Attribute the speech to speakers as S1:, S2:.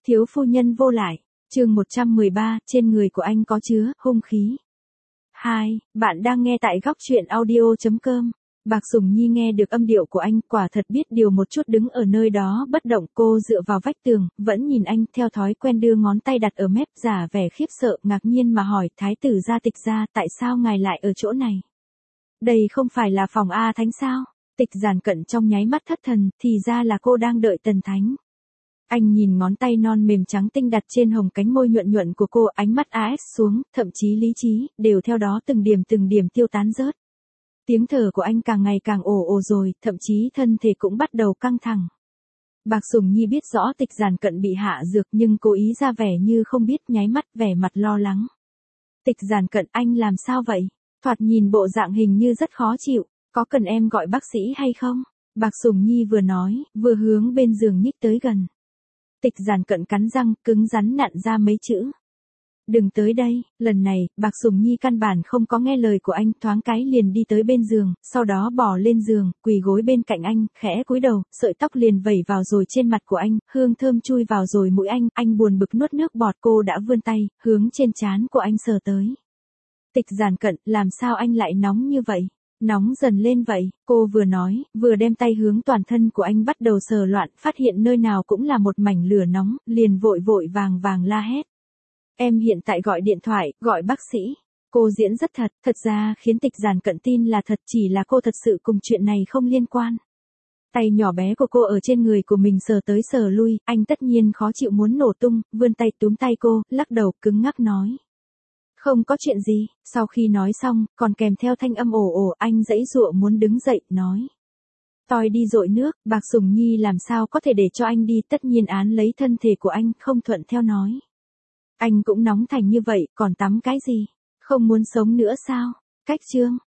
S1: Thiếu phu nhân vô lại, chương 113, trên người của anh có chứa hung khí. 2. Bạn đang nghe tại góc truyện audio.com. Bạc Sùng Nhi nghe được âm điệu của anh, quả thật biết điều một chút, đứng ở nơi đó bất động. Cô dựa vào vách tường, vẫn nhìn anh, theo thói quen đưa ngón tay đặt ở mép, giả vẻ khiếp sợ, ngạc nhiên mà hỏi, thái tử gia Tịch gia, tại sao ngài lại ở chỗ này? Đây không phải là phòng A Thánh sao? Tịch Giản Cận trong nháy mắt thất thần, thì ra là cô đang đợi Tần Thánh. Anh nhìn ngón tay non mềm trắng tinh đặt trên hồng cánh môi nhuận nhuận của cô, ánh mắt AS xuống, thậm chí lý trí, đều theo đó từng điểm tiêu tán rớt. Tiếng thở của anh càng ngày càng ồ ồ rồi, thậm chí thân thể cũng bắt đầu căng thẳng. Bạc Sùng Nhi biết rõ Tịch Giản Cận bị hạ dược nhưng cố ý ra vẻ như không biết, nháy mắt vẻ mặt lo lắng. Tịch Giản Cận, anh làm sao vậy? Thoạt nhìn bộ dạng hình như rất khó chịu, có cần em gọi bác sĩ hay không? Bạc Sùng Nhi vừa nói, vừa hướng bên giường nhích tới gần. Tịch Giản Cận cắn răng, cứng rắn nặn ra mấy chữ. Đừng tới đây. Lần này, Bạc Sùng Nhi căn bản không có nghe lời của anh, thoáng cái liền đi tới bên giường, sau đó bò lên giường, quỳ gối bên cạnh anh, khẽ cúi đầu, sợi tóc liền vẩy vào rồi trên mặt của anh, hương thơm chui vào rồi mũi anh buồn bực nuốt nước bọt. Cô đã vươn tay, hướng trên trán của anh sờ tới. Tịch Giản Cận, làm sao anh lại nóng như vậy? Nóng dần lên vậy, cô vừa nói, vừa đem tay hướng toàn thân của anh bắt đầu sờ loạn, phát hiện nơi nào cũng là một mảnh lửa nóng, liền vội vàng la hét. Em hiện tại gọi điện thoại, gọi bác sĩ. Cô diễn rất thật ra khiến Tịch Giản Cận tin là thật, chỉ là cô thật sự cùng chuyện này không liên quan. Tay nhỏ bé của cô ở trên người của mình sờ tới sờ lui, anh tất nhiên khó chịu muốn nổ tung, vươn tay túm tay cô, lắc đầu cứng ngắc nói. Không có chuyện gì. Sau khi nói xong, còn kèm theo thanh âm ồ ồ, anh giãy giụa muốn đứng dậy, nói. Tôi đi dội nước. Bạc Sùng Nhi làm sao có thể để cho anh đi, tất nhiên án lấy thân thể của anh, không thuận theo nói. Anh cũng nóng thành như vậy, còn tắm cái gì? Không muốn sống nữa sao? Cách chương.